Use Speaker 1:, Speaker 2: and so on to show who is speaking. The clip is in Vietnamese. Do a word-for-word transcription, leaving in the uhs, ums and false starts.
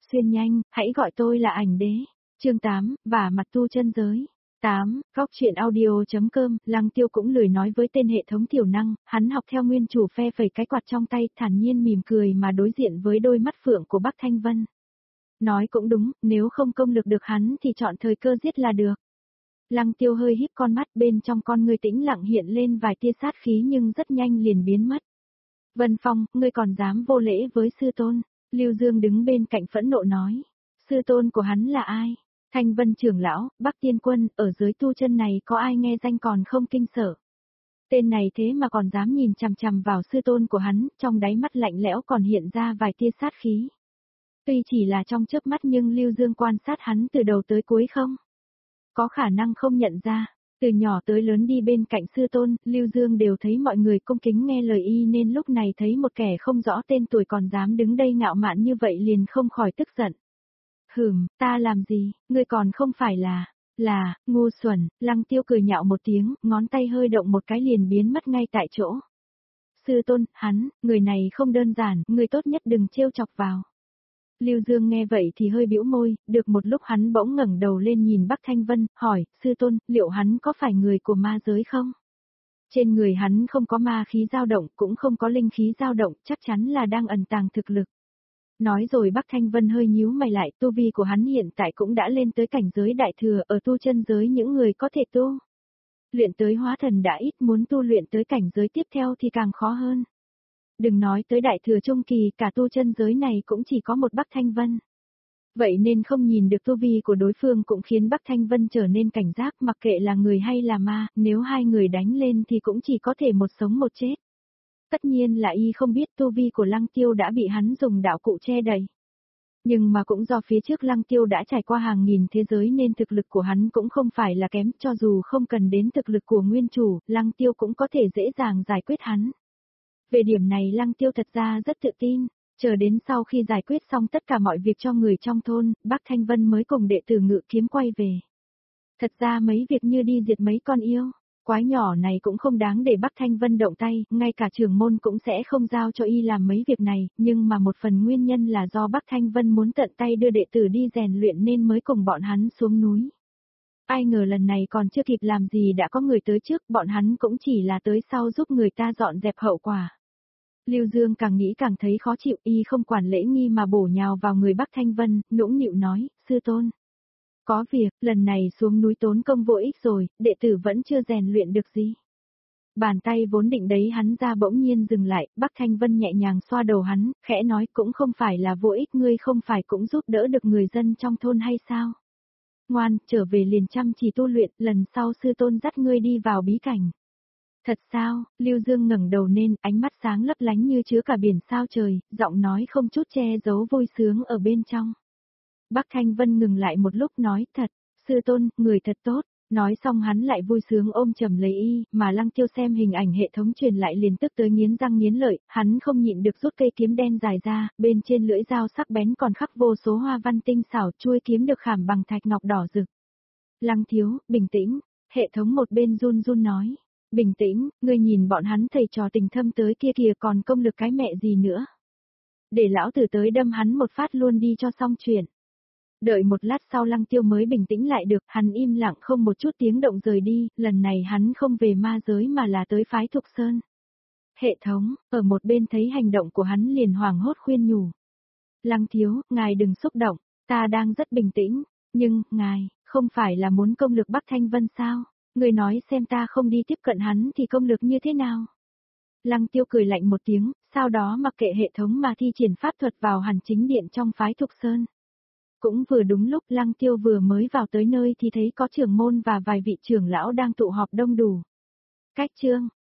Speaker 1: Xuyên nhanh, hãy gọi tôi là ảnh đế. Chương tám, vả mặt tu chân giới. tám, góc chuyện audio.com, Lăng Tiêu cũng lười nói với tên hệ thống tiểu năng, hắn học theo nguyên chủ phe phẩy cái quạt trong tay, thản nhiên mỉm cười mà đối diện với đôi mắt phượng của Bắc Thanh Vân. Nói cũng đúng, nếu không công lực được hắn thì chọn thời cơ giết là được. Lăng Tiêu hơi híp con mắt, bên trong con ngươi tĩnh lặng hiện lên vài tia sát khí nhưng rất nhanh liền biến mất. Vân Phong, ngươi còn dám vô lễ với sư tôn? Lưu Dương đứng bên cạnh phẫn nộ nói. Sư tôn của hắn là ai? Thanh Vân trưởng lão, Bắc Tiên Quân, ở dưới tu chân này có ai nghe danh còn không kinh sợ? Tên này thế mà còn dám nhìn chằm chằm vào sư tôn của hắn, trong đáy mắt lạnh lẽo còn hiện ra vài tia sát khí. Tuy chỉ là trong chớp mắt nhưng Lưu Dương quan sát hắn từ đầu tới cuối không? Có khả năng không nhận ra. Từ nhỏ tới lớn đi bên cạnh sư tôn, Lưu Dương đều thấy mọi người cung kính nghe lời y nên lúc này thấy một kẻ không rõ tên tuổi còn dám đứng đây ngạo mạn như vậy liền không khỏi tức giận. Hừm, ta làm gì, ngươi còn không phải là, là, ngu xuẩn, Lăng Tiêu cười nhạo một tiếng, ngón tay hơi động một cái liền biến mất ngay tại chỗ. Sư tôn, hắn, người này không đơn giản, ngươi tốt nhất đừng trêu chọc vào. Lưu Dương nghe vậy thì hơi bĩu môi, được một lúc hắn bỗng ngẩng đầu lên nhìn Bắc Thanh Vân, hỏi, sư tôn, liệu hắn có phải người của ma giới không? Trên người hắn không có ma khí dao động, cũng không có linh khí dao động, chắc chắn là đang ẩn tàng thực lực. Nói rồi Bắc Thanh Vân hơi nhíu mày lại, tu vi của hắn hiện tại cũng đã lên tới cảnh giới đại thừa, ở tu chân giới những người có thể tu. Luyện tới hóa thần đã ít, muốn tu luyện tới cảnh giới tiếp theo thì càng khó hơn. Đừng nói tới đại thừa trung kỳ, cả tu chân giới này cũng chỉ có một Bắc Thanh Vân. Vậy nên không nhìn được tu vi của đối phương cũng khiến Bắc Thanh Vân trở nên cảnh giác, mặc kệ là người hay là ma, nếu hai người đánh lên thì cũng chỉ có thể một sống một chết. Tất nhiên là y không biết tu vi của Lăng Tiêu đã bị hắn dùng đạo cụ che đậy. Nhưng mà cũng do phía trước Lăng Tiêu đã trải qua hàng nghìn thế giới nên thực lực của hắn cũng không phải là kém, cho dù không cần đến thực lực của nguyên chủ, Lăng Tiêu cũng có thể dễ dàng giải quyết hắn. Về điểm này Lăng Tiêu thật ra rất tự tin, chờ đến sau khi giải quyết xong tất cả mọi việc cho người trong thôn, Bắc Thanh Vân mới cùng đệ tử Ngự Kiếm quay về. Thật ra mấy việc như đi diệt mấy con yêu, quái nhỏ này cũng không đáng để Bắc Thanh Vân động tay, ngay cả trưởng môn cũng sẽ không giao cho y làm mấy việc này, nhưng mà một phần nguyên nhân là do Bắc Thanh Vân muốn tận tay đưa đệ tử đi rèn luyện nên mới cùng bọn hắn xuống núi. Ai ngờ lần này còn chưa kịp làm gì đã có người tới trước, bọn hắn cũng chỉ là tới sau giúp người ta dọn dẹp hậu quả. Lưu Dương càng nghĩ càng thấy khó chịu, y không quản lễ nghi mà bổ nhào vào người Bắc Thanh Vân, nũng nịu nói, sư tôn. Có việc, lần này xuống núi tốn công vô ích rồi, đệ tử vẫn chưa rèn luyện được gì. Bàn tay vốn định đấy hắn ra bỗng nhiên dừng lại, Bắc Thanh Vân nhẹ nhàng xoa đầu hắn, khẽ nói cũng không phải là vô ích, ngươi không phải cũng giúp đỡ được người dân trong thôn hay sao? Ngoan, trở về liền chăm chỉ tu luyện, lần sau sư tôn dắt ngươi đi vào bí cảnh. Thật sao? Lưu Dương ngẩng đầu lên, ánh mắt sáng lấp lánh như chứa cả biển sao trời, giọng nói không chút che giấu vui sướng ở bên trong. Bắc Thanh Vân ngừng lại một lúc nói, thật, sư tôn, người thật tốt. Nói xong hắn lại vui sướng ôm chầm lấy y, mà Lăng Tiêu xem hình ảnh hệ thống truyền lại liền tức tới nghiến răng nghiến lợi, hắn không nhịn được rút cây kiếm đen dài ra, bên trên lưỡi dao sắc bén còn khắc vô số hoa văn tinh xảo, chuôi kiếm được khảm bằng thạch ngọc đỏ rực. Lăng thiếu, bình tĩnh, hệ thống một bên run run nói. Bình tĩnh, ngươi nhìn bọn hắn thầy trò tình thâm tới kia kìa còn công lực cái mẹ gì nữa. Để lão tử tới đâm hắn một phát luôn đi cho xong chuyện. Đợi một lát sau Lăng Tiêu mới bình tĩnh lại được, hắn im lặng không một chút tiếng động rời đi, lần này hắn không về ma giới mà là tới phái Thục Sơn. Hệ thống, ở một bên thấy hành động của hắn liền hoảng hốt khuyên nhủ. Lăng thiếu, ngài đừng xúc động, ta đang rất bình tĩnh, nhưng, ngài, không phải là muốn công lực Bắc Thanh Vân sao? Người nói xem ta không đi tiếp cận hắn thì công lực như thế nào? Lăng Tiêu cười lạnh một tiếng, sau đó mặc kệ hệ thống mà thi triển pháp thuật vào hàn chính điện trong phái Thục Sơn. Cũng vừa đúng lúc Lăng Tiêu vừa mới vào tới nơi thì thấy có trưởng môn và vài vị trưởng lão đang tụ họp đông đủ. Cách chương,